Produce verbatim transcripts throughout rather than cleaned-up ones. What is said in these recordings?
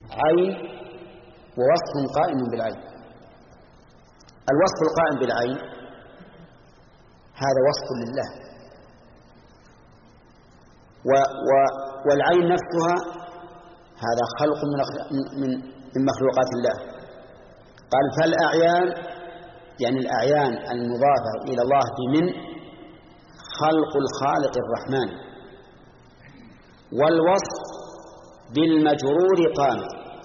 عين ووصف قائم بالعين. الوصف القائم بالعين هذا وصف لله، و و والعين نفسها هذا خلق من من مخلوقات الله. قال فالأعيان يعني الأعيان المضافة إلى الله بمن خلق الخالق الرحمن. والوصف بالمجرور قام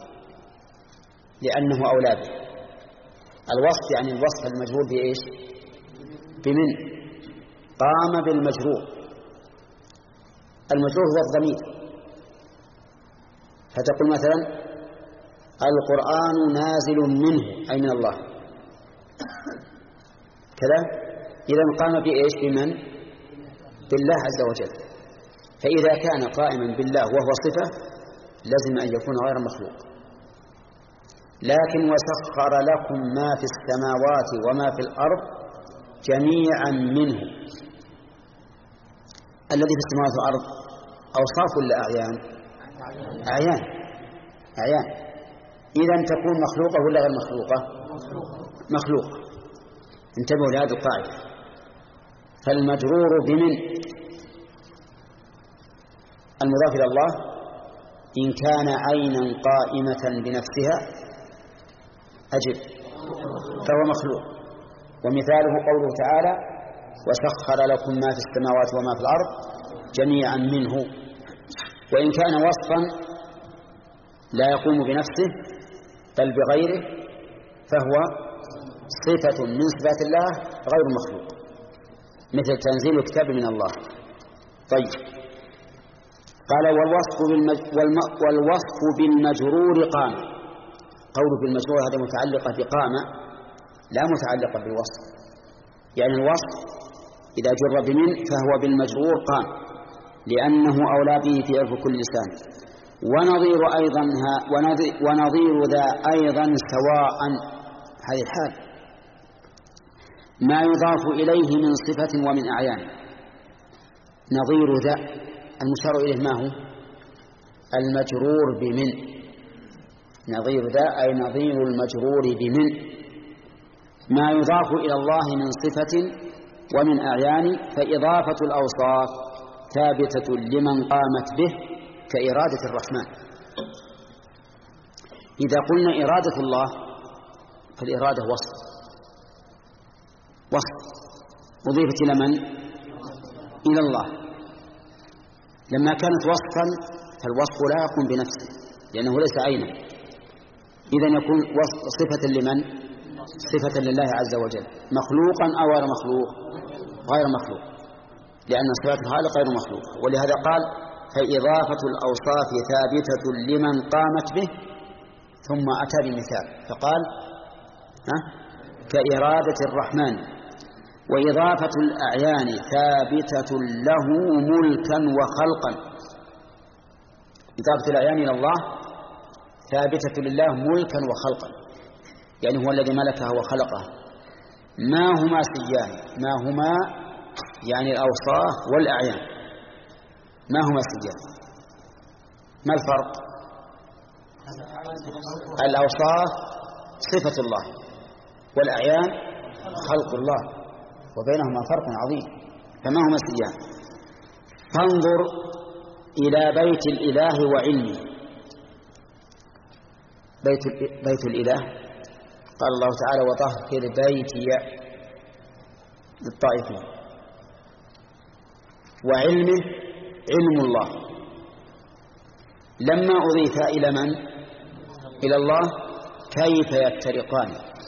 لأنه أولى به. الوصف يعني الوصف المجرور بإيش؟ بمن قام بالمجرور. المجرور هو الضمير، فتقول مثلا القرآن نازل منه أي من الله كذا، إذن قام بإيش؟ بمن؟ بالله عز وجل. فإذا كان قائما بالله وهو صفة لازم أن يكون غير مخلوق. لكن وسخر لكم ما في السماوات وما في الأرض جميعا منه. الذي في السماوات والأرض أوصاف ولا أعيان؟ أعيان أعيان. إذن تكون مخلوقة ولا غير مخلوقة؟ مخلوقة. انتبهوا لهذه القاعدة. فالمجرور بمن المضاف إلى الله إن كان عينا قائمة بنفسها أجب فهو مخلوق. ومثاله قوله تعالى وسخر لكم ما في السماوات وما في الأرض جميعا منه. وإن كان وصفا لا يقوم بنفسه بل بغيره فهو صفة من صفات الله غير مخلوق، مثل تنزيل الكتاب من الله. طيب قال والوصف, بالمج... والم... والوصف بالمجرور قام. قوله بالمجرور هذا متعلقة بقام لا متعلقة بالوصف. يعني الوصف إذا جر بمن فهو بالمجرور قام لأنه أولى به في عرف كل لسان. ونظير أيضا ونظير, ونظير ذا أيضا سواء هذه الحال ما يضاف إليه من صفة ومن أعيان. نظير ذا المشار إليه ما هو؟ المجرور بمن. نظير ذا أي نظير المجرور بمن ما يضاف إلى الله من صفة ومن أعيان. فإضافة الأوصاف ثابتة لمن قامت به كإرادة الرحمن. إذا قلنا إرادة الله فالإرادة وصف وصف أضيفت إلى من؟ إلى الله. لما كانت وصفا فالوصف لا يقوم بنفسه لأنه ليس عينا. إذن يكون صفة لمن؟ صفة لله عز وجل. مخلوقا أو غير مخلوق؟ غير مخلوق لأن صفات الخالق غير مخلوق. ولهذا قال فإضافة الأوصاف ثابتة لمن قامت به. ثم أتى بمثال فقال ها كإرادة الرحمن. وإضافة الأعيان ثابتة له ملكا وخلقا. إضافة الأعيان إلى الله ثابتة لله ملكا وخلقا، يعني هو الذي ملكها وخلقها. ما هما سيان؟ ما هما يعني الأوصاف والأعيان. ما هما سيان؟ ما الفرق؟ الأوصاف صفة الله والأعيان خلق الله، وبينهما فرق عظيم. فما هما سيان؟ فانظر إلى بيت الإله وعلمه. بيت, بيت الإله قال الله تعالى وطهر بيتي للطائفين. وعلمه علم الله لما أضيف إلى من؟ إلى الله كيف يفترقان؟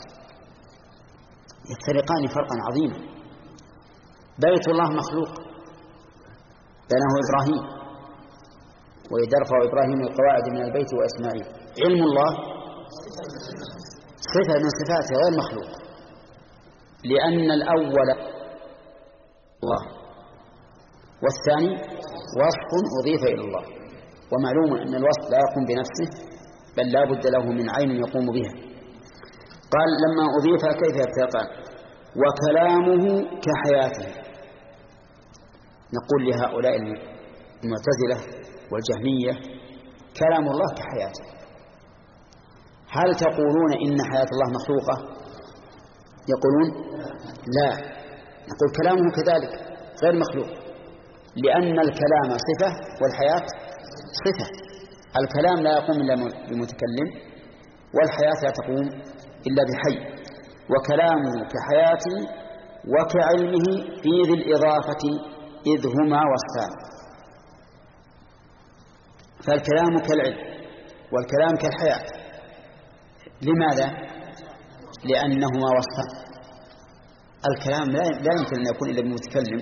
يفترقان فرقا عظيما. بيت الله مخلوق بناه إبراهيم وإذ يرفع إبراهيم القواعد من البيت وإسماعيل. علم الله صفة من صفاته غير مخلوق لأن الأول الله والثاني وصف أضيف إلى الله. ومعلوم أن الوصف لا يقوم بنفسه بل لا بد له من عين يقوم بها. قال لما أضيف كيف يفترقان؟ وكلامه كحياته. نقول لهؤلاء المعتزلة والجهمية كلام الله كحياته هل تقولون إن حياة الله مخلوقة؟ يقولون لا، نقول كلامه كذلك غير مخلوق، لأن الكلام صفة والحياة صفة. الكلام لا يقوم إلا بمتكلم، والحياة لا تقوم إلا بحي، وكلامه كحياته وكعلمه في ذي الإضافة إذ هما وصفان. فالكلام كالعلم والكلام كالحياة. لماذا؟ لأنهما وصفان. الكلام لا يمكن أن يكون إلا بمتكلم.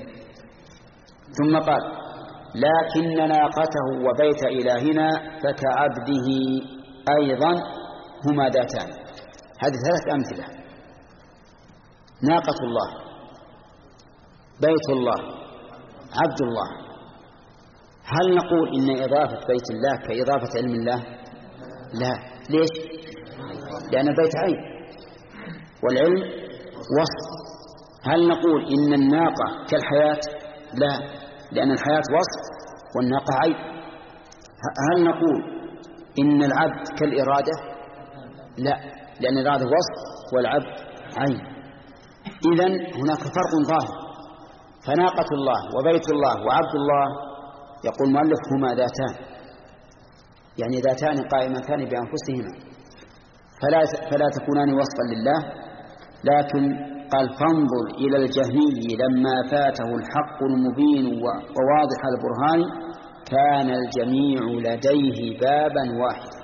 ثم قال لكن ناقته وبيت إلهنا فكعبده أيضا هما ذاتان. هذه ثلاث أمثلة: ناقة الله، بيت الله، عبد الله. هل نقول إن إضافة بيت الله كإضافة علم الله؟ لا. ليش؟ لأن البيت عين والعلم وصف. هل نقول إن الناقة كالحياة؟ لا، لأن الحياة وصف والناقة عين. هل نقول إن العبد كالإرادة؟ لا، لأن الإرادة وصف والعبد عين. إذن هناك فرق ظاهر. فناقة الله وبيت الله وعبد الله يقول المؤلف هما ذاتان، يعني ذاتان قائمتان بأنفسهما، فلا, فلا تكونان وصفا لله. لكن قال فانظر إلى الجهمي لما فاته الحق المبين وواضح البرهان كان الجميع لديه بابا واحدا.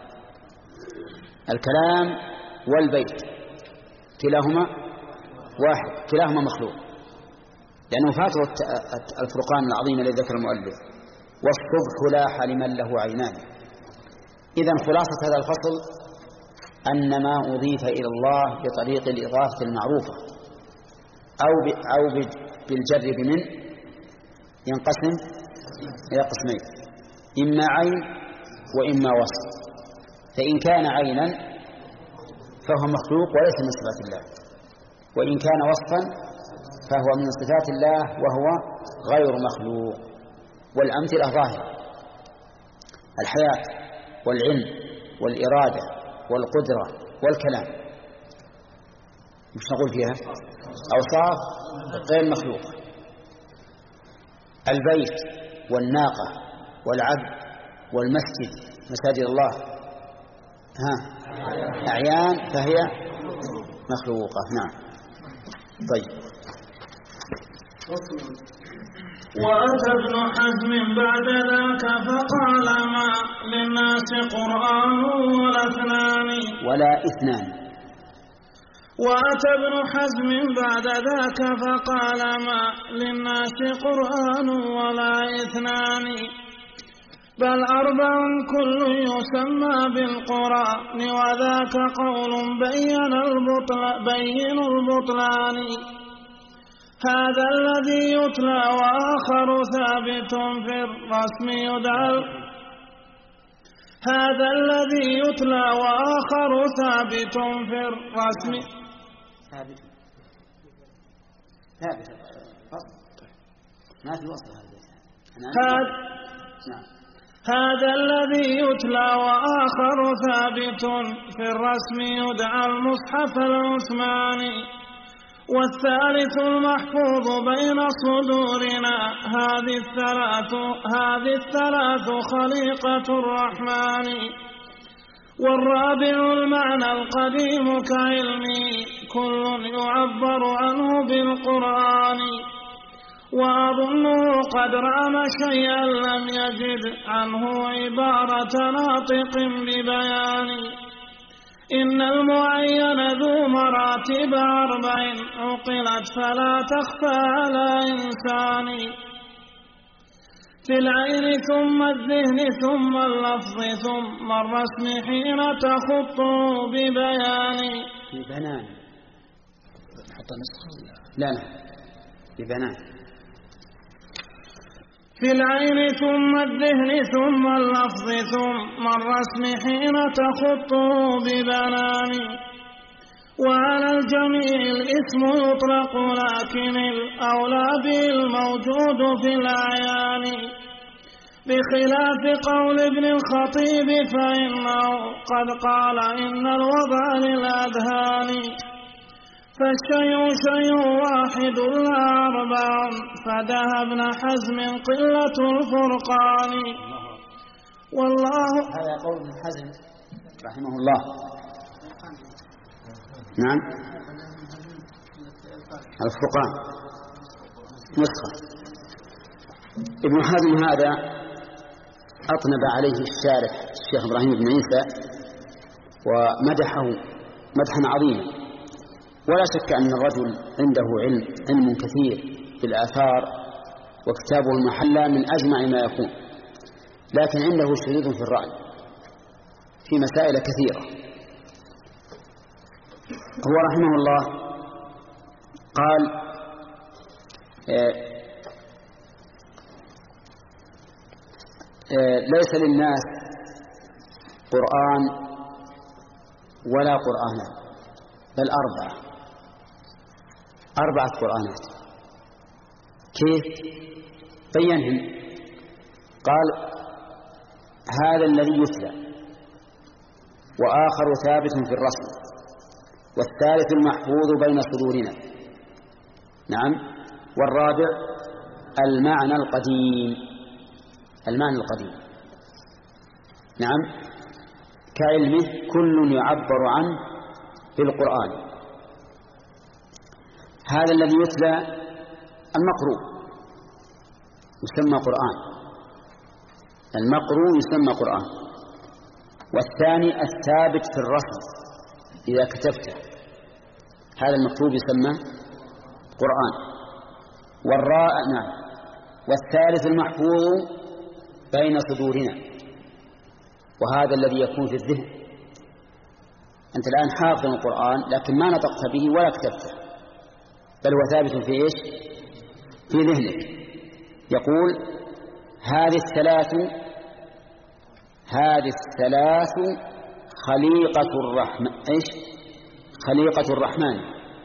الكلام والبيت كلاهما واحد، كلاهما مخلوق، لأنه فاته الفرقان العظيم الذي ذكر المؤلف: والصبح لاح لمن له عينان. إذن خلاصة هذا الفصل أن ما أضيف إلى الله بطريق الإضافة المعروفة أو أو بالجر بمن ينقسم إلى قسمين: إما عين وإما وصف. فإن كان عينا فهو مخلوق وليس من صفات الله، وإن كان وصفا فهو من صفات الله وهو غير مخلوق. والأمثلة ظاهرة: الحياة والعلم والإرادة والقدرة والكلام. مش نقول فيها أوصاف غير مخلوقة. البيت والناقة والعبد والمسجد، مساجد الله، ها أعيان فهي مخلوقة. نعم. طيب. وأتى ابن حزم بعد ذاك فقال ما للناس قرآن ولا اثنان ولا اثنان وأتى ابن حزم بعد ذاك فقال ما للناس قرآن ولا اثنان بل أربع كل يسمى بالقرآن وذاك قول بين البطل بين البطلان هذا الذي يتلى وآخر ثابت في الرسم يدعى هذا الذي يتلى وآخر ثابت في الرسم ثابت ثابت ما في وصف هذا. هذا الذي يتلى وآخر ثابت في الرسم يدعى المصحف العثماني والثالث المحفوظ بين صدورنا هذه الثلاث هذه الثلاث خليقة الرحمن والرابع المعنى القديم كعلمي كل يعبر عنه بالقرآن وأظنه قد رام شيئا لم يجد عنه عبارة ناطق ببيان إن المعين ذو مراتب أربع عقلت فلا تخفى على إنسان في العين ثم الذهن ثم اللفظ ثم الرسم حين تخط ببيان ببنان لا لا ببنان في العين ثم الذهن ثم اللفظ ثم الرسم حين تخط ببنان وعلى الجميع الاسم يطلق لكن الأولى بالموجود في الأعيان بخلاف قول ابن الخطيب فإنه قد قال إن الوضع للأذهان فالشيء شيء واحد لا أربع فدها ابن حزم قلة الفرقان. والله هذا قول ابن حزم رحمه الله. نعم الفرقان نسخة. ابن حزم هذا أطنب عليه الشارح الشيخ إبراهيم بن عيسى ومدحه مدحا عظيما، ولا شك أن الرجل عنده علم علم كثير بالآثار وكتابه المحلى من أجمع ما يكون، لكن عنده شذوذ في الرأي في مسائل كثيرة. هو رحمه الله قال آه آه ليس للناس قرآن ولا قرآنان بل أربعة أربعة قرآنات. كيف؟ بينهم. قال هذا الذي يتلى وآخر ثابت في الرسم والثالث المحفوظ بين صدورنا. نعم. والرابع المعنى القديم المعنى القديم نعم كعلمه كل يعبر عنه بالقرآن. هذا الذي يتلى المقروء يسمى قرآن، المقروء يسمى قرآن. والثاني الثابت في الرسم إذا كتبته هذا المكتوب يسمى قرآن. والراء نعم. والثالث المحفوظ بين صدورنا، وهذا الذي يكون في الذهن. أنت الآن حافظ القرآن لكن ما نطقت به ولا كتبته، بل هو ثابت في إيش؟ في ذهنك. يقول هذه الثلاث هذه الثلاث خليقة الرحمن إيش؟ خليقة الرحمن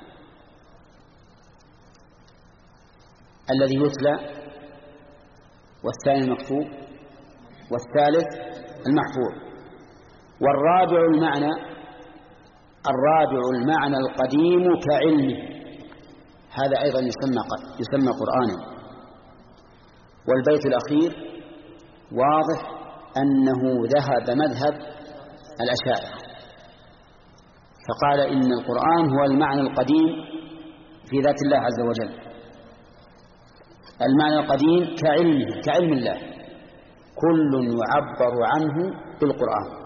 الذي يتلى والثاني المكتوب والثالث المحفوظ. والرابع المعنى الرابع المعنى القديم كعلمه، هذا أيضا يسمى يسمى قرآنا. والبيت الأخير واضح أنه ذهب مذهب الأشاعرة، فقال إن القرآن هو المعنى القديم في ذات الله عز وجل، المعنى القديم كعلمه كعلم الله، كل يعبر عنه بالقرآن.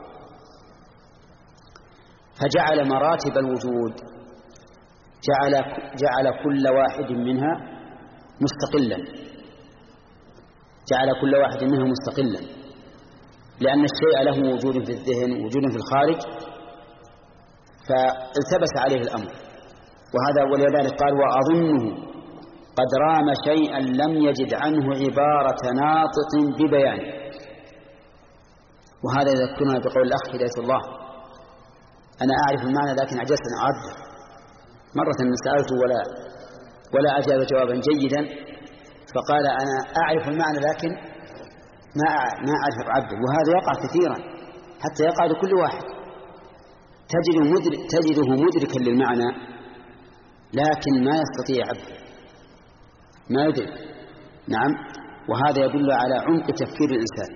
فجعل مراتب الوجود جعل جعل كل واحد منها مستقلا جعل كل واحد منها مستقلا لأن الشيء له وجود في الذهن ووجود في الخارج، فالتبس عليه الأمر. وهذا ولذلك قال وأظنه قد رام شيئا لم يجد عنه عبارة ناطق ببيان. وهذا يذكرنا بقول الأخ هداية الله: أنا أعرف المعنى لكن عجزت أن أعبر. مرة سألته ولا ولا أجاب جوابا جيدا، فقال أنا أعرف المعنى لكن ما ما أعرف أعبر. وهذا يقع كثيرا حتى يقع لكل واحد، تجده مدرك تجده مدركا للمعنى لكن ما يستطيع عبره، ما يدرك. نعم. وهذا يدل على عمق تفكير الإنسان،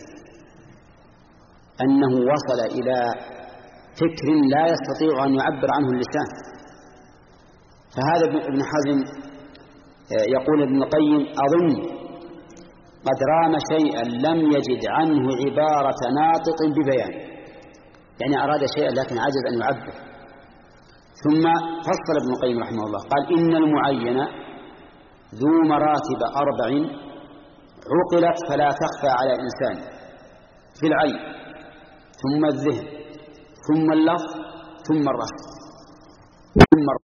أنه وصل إلى فكر لا يستطيع أن يعبر عنه اللسان. فهذا ابن حزم يقول ابن القيم أظن قد رام شيئا لم يجد عنه عبارة ناطق ببيان، يعني أراد شيئا لكن عجز أن يعبر. ثم فصل ابن القيم رحمه الله قال إن المعين ذو مراتب أربع عقلت فلا تخفى على إنسان في العين ثم الذهن ثم اللفظ ثم الرسم ثم